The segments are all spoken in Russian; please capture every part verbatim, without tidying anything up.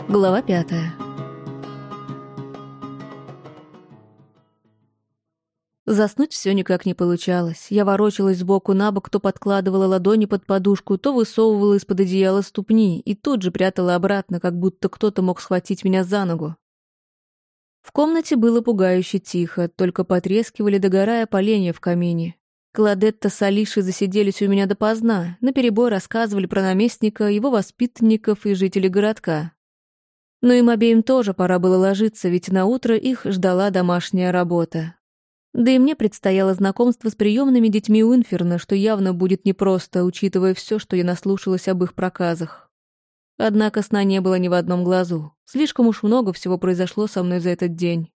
Глава пятая. Заснуть все никак не получалось. Я ворочалась сбоку на бок, то подкладывала ладони под подушку, то высовывала из-под одеяла ступни и тут же прятала обратно, как будто кто-то мог схватить меня за ногу. В комнате было пугающе тихо, только потрескивали, догорая поленья в камине. Кладетта с Алишей засиделись у меня допоздна, наперебой рассказывали про наместника, его воспитанников и жителей городка. Но им обеим тоже пора было ложиться, ведь наутро их ждала домашняя работа. Да и мне предстояло знакомство с приемными детьми Уинферна, что явно будет непросто, учитывая все, что я наслушалась об их проказах. Однако сна не было ни в одном глазу. Слишком уж много всего произошло со мной за этот день.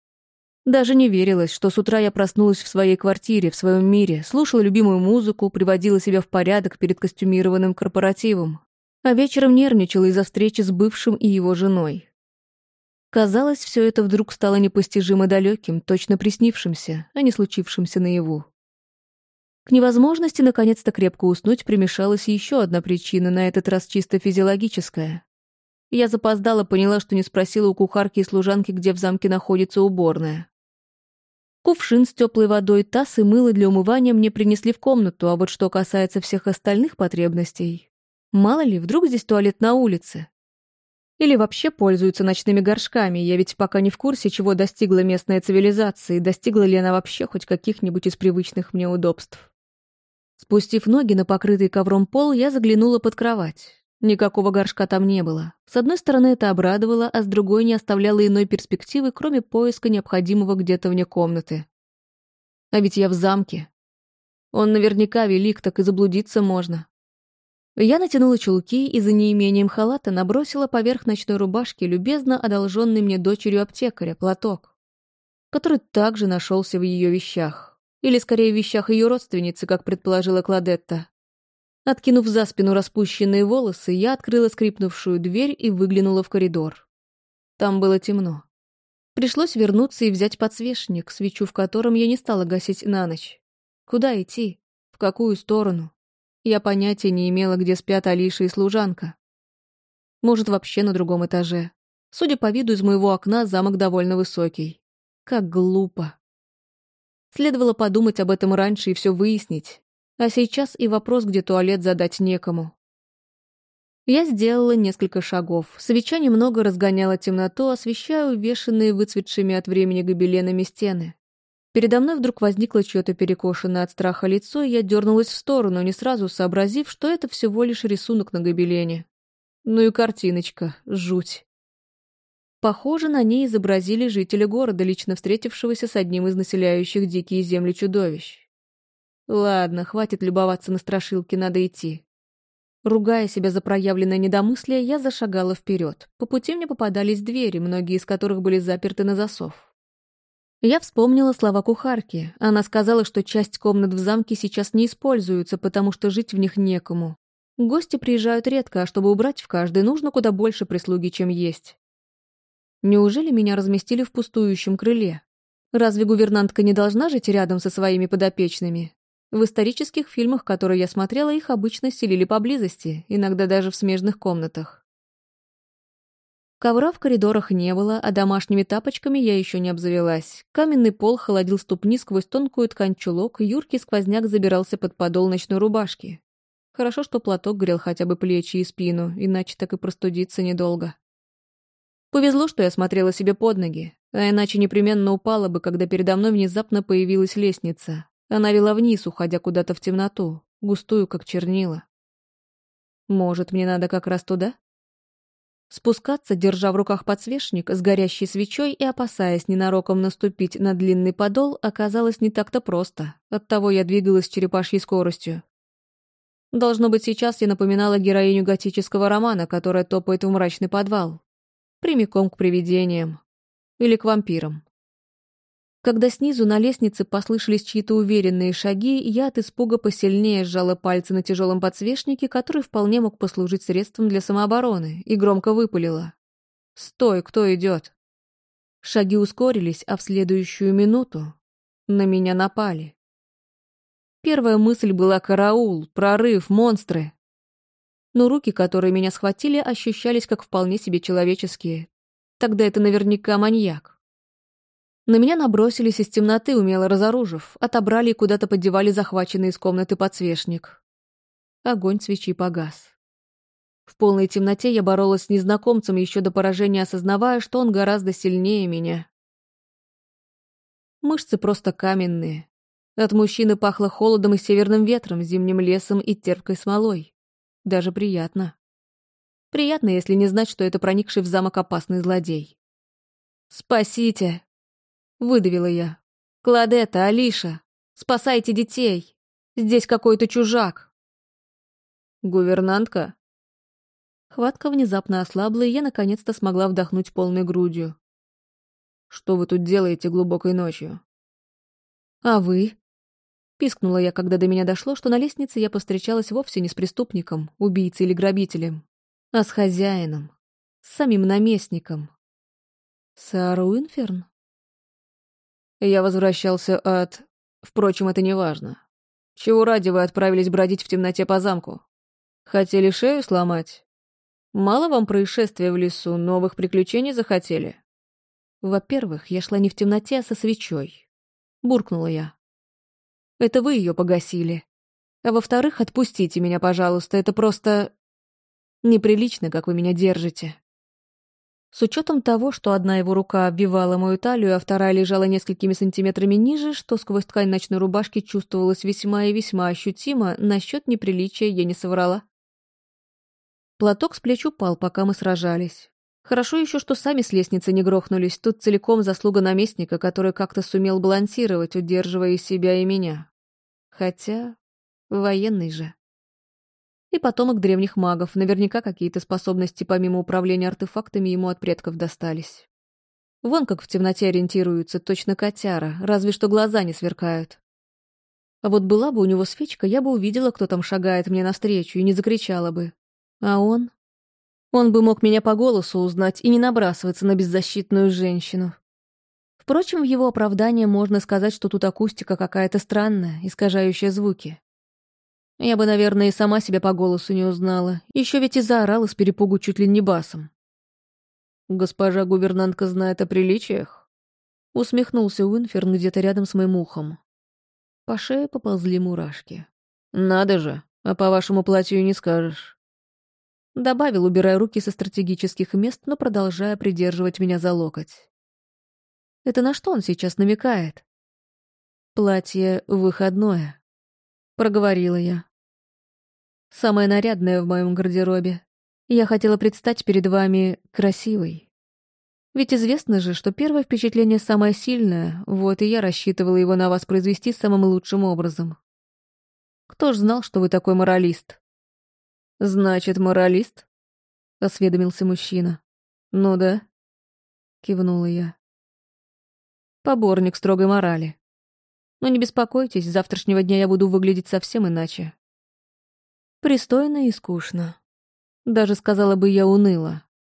Даже не верилось, что с утра я проснулась в своей квартире, в своем мире, слушала любимую музыку, приводила себя в порядок перед костюмированным корпоративом. А вечером нервничала из-за встречи с бывшим и его женой. Казалось, все это вдруг стало непостижимо далеким, точно приснившимся, а не случившимся наяву. К невозможности наконец-то крепко уснуть примешалась еще одна причина, на этот раз чисто физиологическая. Я запоздала, поняла, что не спросила у кухарки и служанки, где в замке находится уборная. Кувшин с теплой водой, таз и мыло для умывания мне принесли в комнату, а вот что касается всех остальных потребностей... Мало ли, вдруг здесь туалет на улице. Или вообще пользуются ночными горшками, я ведь пока не в курсе, чего достигла местная цивилизация, и достигла ли она вообще хоть каких-нибудь из привычных мне удобств. Спустив ноги на покрытый ковром пол, я заглянула под кровать. Никакого горшка там не было. С одной стороны, это обрадовало, а с другой не оставляло иной перспективы, кроме поиска необходимого где-то вне комнаты. А ведь я в замке. Он наверняка велик, так и заблудиться можно. Я натянула чулки и за неимением халата набросила поверх ночной рубашки любезно одолженный мне дочерью аптекаря платок, который также нашелся в ее вещах. Или, скорее, в вещах ее родственницы, как предположила Кладетта. Откинув за спину распущенные волосы, я открыла скрипнувшую дверь и выглянула в коридор. Там было темно. Пришлось вернуться и взять подсвечник, свечу в котором я не стала гасить на ночь. Куда идти? В какую сторону? Я понятия не имела, где спят Алиша и служанка. Может, вообще на другом этаже. Судя по виду из моего окна, замок довольно высокий. Как глупо. Следовало подумать об этом раньше и все выяснить. А сейчас и вопрос, где туалет, задать некому. Я сделала несколько шагов. Свеча немного разгоняла темноту, освещая увешанные выцветшими от времени гобеленами стены. Передо мной вдруг возникло чьё-то перекошенное от страха лицо, и я дернулась в сторону, не сразу сообразив, что это всего лишь рисунок на гобелене. Ну и картиночка, жуть. Похоже, на ней изобразили жителя города, лично встретившегося с одним из населяющих дикие земли чудовищ. Ладно, хватит любоваться на страшилки, надо идти. Ругая себя за проявленное недомыслие, я зашагала вперед. По пути мне попадались двери, многие из которых были заперты на засов. Я вспомнила слова кухарки. Она сказала, что часть комнат в замке сейчас не используются, потому что жить в них некому. Гости приезжают редко, а чтобы убрать в каждой, нужно куда больше прислуги, чем есть. Неужели меня разместили в пустующем крыле? Разве гувернантка не должна жить рядом со своими подопечными? В исторических фильмах, которые я смотрела, их обычно селили поблизости, иногда даже в смежных комнатах. Ковра в коридорах не было, а домашними тапочками я еще не обзавелась. Каменный пол холодил ступни сквозь тонкую ткань чулок, юркий сквозняк забирался под подол ночной рубашки. Хорошо, что платок грел хотя бы плечи и спину, иначе так и простудиться недолго. Повезло, что я смотрела себе под ноги, а иначе непременно упала бы, когда передо мной внезапно появилась лестница. Она вела вниз, уходя куда-то в темноту, густую, как чернила. Может, мне надо как раз туда? Спускаться, держа в руках подсвечник с горящей свечой и опасаясь ненароком наступить на длинный подол, оказалось не так-то просто. Оттого я двигалась с черепашьей скоростью. Должно быть, сейчас я напоминала героиню готического романа, которая топает в мрачный подвал. Прямиком к привидениям. Или к вампирам. Когда снизу на лестнице послышались чьи-то уверенные шаги, я от испуга посильнее сжала пальцы на тяжелом подсвечнике, который вполне мог послужить средством для самообороны, и громко выпалила. «Стой, кто идет?» Шаги ускорились, а в следующую минуту на меня напали. Первая мысль была «караул», «прорыв», «монстры». Но руки, которые меня схватили, ощущались как вполне себе человеческие. Тогда это наверняка маньяк. На меня набросились из темноты, умело разоружив, отобрали и куда-то подевали захваченный из комнаты подсвечник. Огонь свечи погас. В полной темноте я боролась с незнакомцем, еще до поражения осознавая, что он гораздо сильнее меня. Мышцы просто каменные. От мужчины пахло холодом и северным ветром, зимним лесом и терпкой смолой. Даже приятно. Приятно, если не знать, что это проникший в замок опасный злодей. «Спасите!» — выдавила я. «Кладетта, Алиша, спасайте детей! Здесь какой-то чужак!» «Гувернантка?» Хватка внезапно ослабла, и я наконец-то смогла вдохнуть полной грудью. «Что вы тут делаете глубокой ночью?» «А вы?» — пискнула я, когда до меня дошло, что на лестнице я повстречалась вовсе не с преступником, убийцей или грабителем, а с хозяином, с самим наместником. «Саар Уинферн?» «Я возвращался от... Впрочем, это не важно. Чего ради вы отправились бродить в темноте по замку? Хотели шею сломать? Мало вам происшествия в лесу, новых приключений захотели?» «Во-первых, я шла не в темноте, а со свечой», — буркнула я. «Это вы ее погасили. А во-вторых, отпустите меня, пожалуйста, это просто... неприлично, как вы меня держите». С учетом того, что одна его рука обвивала мою талию, а вторая лежала несколькими сантиметрами ниже, что сквозь ткань ночной рубашки чувствовалось весьма и весьма ощутимо, насчет неприличия я не соврала. Платок с плеч упал, пока мы сражались. Хорошо еще, что сами с лестницы не грохнулись, тут целиком заслуга наместника, который как-то сумел балансировать, удерживая и себя, и меня. Хотя... военный же. И потомок древних магов, наверняка какие-то способности помимо управления артефактами ему от предков достались. Вон как в темноте ориентируются, точно котяра, разве что глаза не сверкают. А вот была бы у него свечка, я бы увидела, кто там шагает мне навстречу, и не закричала бы. А он... Он бы мог меня по голосу узнать и не набрасываться на беззащитную женщину. Впрочем, в его оправдание можно сказать, что тут акустика какая-то странная, искажающая звуки. Я бы, наверное, и сама себя по голосу не узнала. Еще ведь и заорала с перепугу чуть ли не басом. «Госпожа гувернантка знает о приличиях?» Усмехнулся Уинферн где-то рядом с моим ухом. По шее поползли мурашки. «Надо же, а по вашему платью не скажешь». Добавил, убирая руки со стратегических мест, но продолжая придерживать меня за локоть. Это на что он сейчас намекает? «Платье выходное», — проговорила я. «Самое нарядное в моем гардеробе. Я хотела предстать перед вами красивой. Ведь известно же, что первое впечатление самое сильное, вот и я рассчитывала его на вас произвести самым лучшим образом. Кто ж знал, что вы такой моралист?» «Значит, моралист?» — осведомился мужчина. «Ну да», — кивнула я. «Поборник строгой морали. Но не беспокойтесь, с завтрашнего дня я буду выглядеть совсем иначе. Пристойно и скучно. Даже, сказала бы, я уныло».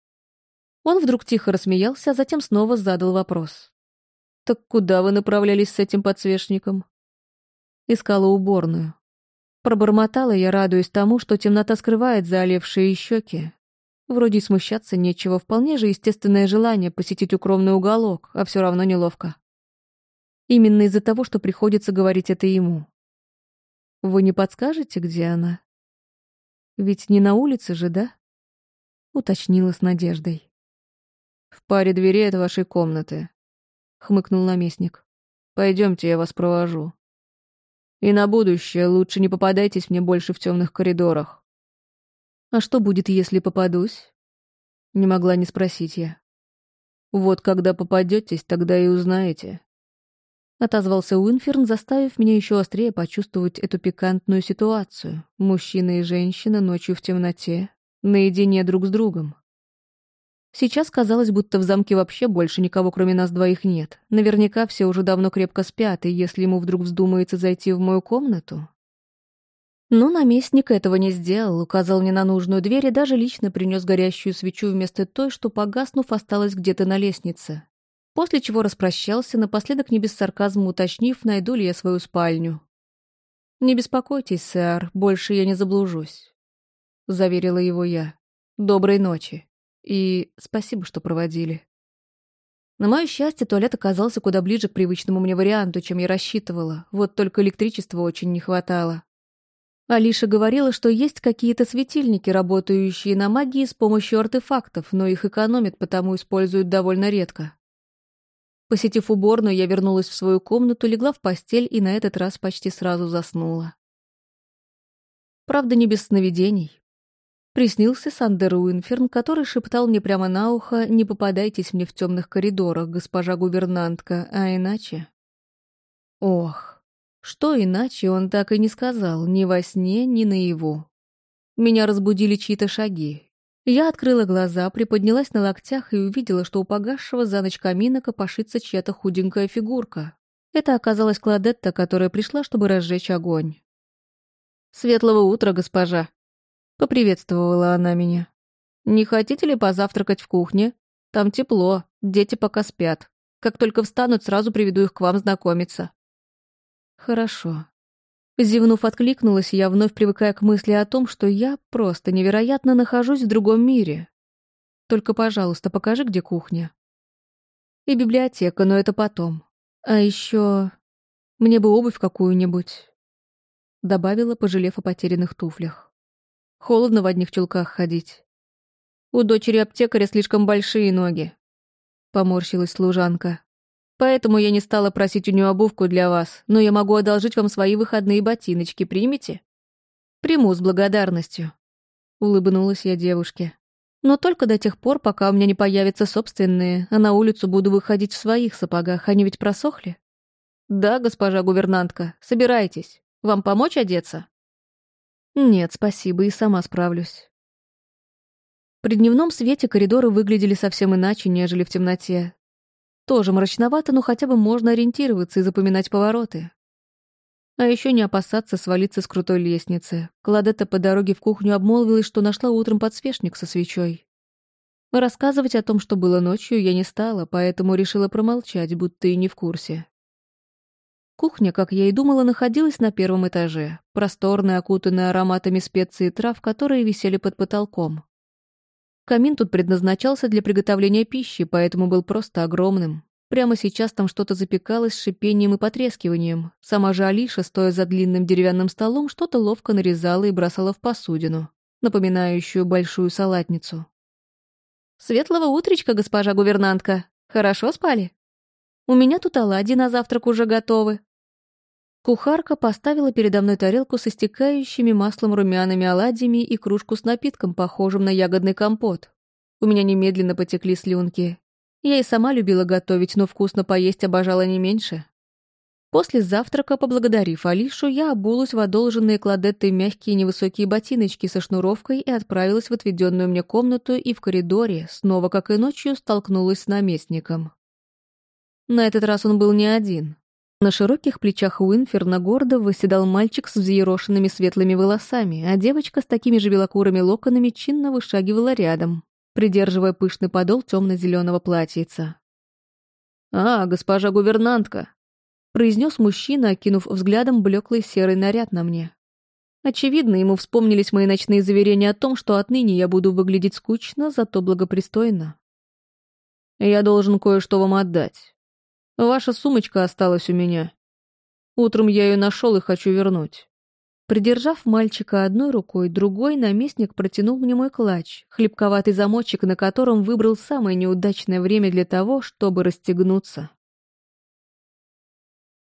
Он вдруг тихо рассмеялся, а затем снова задал вопрос. «Так куда вы направлялись с этим подсвечником?» Искала уборную. Пробормотала я, радуясь тому, что темнота скрывает заолевшие щеки. Вроде и смущаться нечего, вполне же естественное желание посетить укромный уголок, а все равно неловко. Именно из-за того, что приходится говорить это ему. «Вы не подскажете, где она? Ведь не на улице же, да?» Уточнила с надеждой. «В паре дверей от вашей комнаты», — хмыкнул наместник. «Пойдемте, я вас провожу. И на будущее лучше не попадайтесь мне больше в темных коридорах». «А что будет, если попадусь?» Не могла не спросить я. «Вот когда попадетесь, тогда и узнаете», — отозвался Уинферн, заставив меня еще острее почувствовать эту пикантную ситуацию. Мужчина и женщина ночью в темноте, наедине друг с другом. Сейчас казалось, будто в замке вообще больше никого, кроме нас двоих, нет. Наверняка все уже давно крепко спят, и если ему вдруг вздумается зайти в мою комнату... Но наместник этого не сделал, указал мне на нужную дверь и даже лично принес горящую свечу вместо той, что, погаснув, осталась где-то на лестнице. После чего распрощался, напоследок не без сарказма уточнив, найду ли я свою спальню. «Не беспокойтесь, сэр, больше я не заблужусь». — заверила его я. «Доброй ночи. И спасибо, что проводили». На мое счастье, туалет оказался куда ближе к привычному мне варианту, чем я рассчитывала, вот только электричества очень не хватало. Алиша говорила, что есть какие-то светильники, работающие на магии с помощью артефактов, но их экономят, потому используют довольно редко. Посетив уборную, я вернулась в свою комнату, легла в постель и на этот раз почти сразу заснула. Правда, не без сновидений. Приснился Сандер Уинферн, который шептал мне прямо на ухо: «Не попадайтесь мне в темных коридорах, госпожа гувернантка, а иначе...» Ох, что иначе он так и не сказал, ни во сне, ни наяву. Меня разбудили чьи-то шаги. Я открыла глаза, приподнялась на локтях и увидела, что у погасшего за ночь камина копошится чья-то худенькая фигурка. Это оказалась Клодетта, которая пришла, чтобы разжечь огонь. «Светлого утра, госпожа!» — поприветствовала она меня. «Не хотите ли позавтракать в кухне? Там тепло, дети пока спят. Как только встанут, сразу приведу их к вам знакомиться». «Хорошо». Зевнув, откликнулась я, вновь привыкая к мысли о том, что я просто невероятно нахожусь в другом мире. «Только, пожалуйста, покажи, где кухня». «И библиотека, но это потом. А еще мне бы обувь какую-нибудь», — добавила, пожалев о потерянных туфлях. «Холодно в одних чулках ходить». «У дочери аптекаря слишком большие ноги», — поморщилась служанка. «Поэтому я не стала просить у нее обувку для вас, но я могу одолжить вам свои выходные ботиночки, примете?» «Приму с благодарностью», — улыбнулась я девушке. «Но только до тех пор, пока у меня не появятся собственные, а на улицу буду выходить в своих сапогах, они ведь просохли». «Да, госпожа гувернантка, собирайтесь. Вам помочь одеться?» «Нет, спасибо, и сама справлюсь». При дневном свете коридоры выглядели совсем иначе, нежели в темноте. Тоже мрачновато, но хотя бы можно ориентироваться и запоминать повороты. А еще не опасаться свалиться с крутой лестницы. Клодетта по дороге в кухню обмолвилась, что нашла утром подсвечник со свечой. Рассказывать о том, что было ночью, я не стала, поэтому решила промолчать, будто и не в курсе. Кухня, как я и думала, находилась на первом этаже, просторная, окутанная ароматами специй и трав, которые висели под потолком. Камин тут предназначался для приготовления пищи, поэтому был просто огромным. Прямо сейчас там что-то запекалось с шипением и потрескиванием. Сама же Алиша, стоя за длинным деревянным столом, что-то ловко нарезала и бросала в посудину, напоминающую большую салатницу. «Светлого утречка, госпожа гувернантка! Хорошо спали? У меня тут оладьи на завтрак уже готовы». Кухарка поставила передо мной тарелку с истекающими маслом румяными оладьями и кружку с напитком, похожим на ягодный компот. У меня немедленно потекли слюнки. Я и сама любила готовить, но вкусно поесть обожала не меньше. После завтрака, поблагодарив Алишу, я обулась в одолженные Клодеттой мягкие невысокие ботиночки со шнуровкой и отправилась в отведенную мне комнату, и в коридоре, снова, как и ночью, столкнулась с наместником. На этот раз он был не один. На широких плечах Уинферна гордо восседал мальчик с взъерошенными светлыми волосами, а девочка с такими же белокурыми локонами чинно вышагивала рядом, придерживая пышный подол темно-зеленого платьица. «А, госпожа гувернантка», — произнес мужчина, окинув взглядом блеклый серый наряд на мне. Очевидно, ему вспомнились мои ночные заверения о том, что отныне я буду выглядеть скучно, зато благопристойно. «Я должен кое-что вам отдать. Ваша сумочка осталась у меня. Утром я ее нашел и хочу вернуть». Придержав мальчика одной рукой, другой наместник протянул мне мой клатч, хлипковатый замочек, на котором выбрал самое неудачное время для того, чтобы расстегнуться.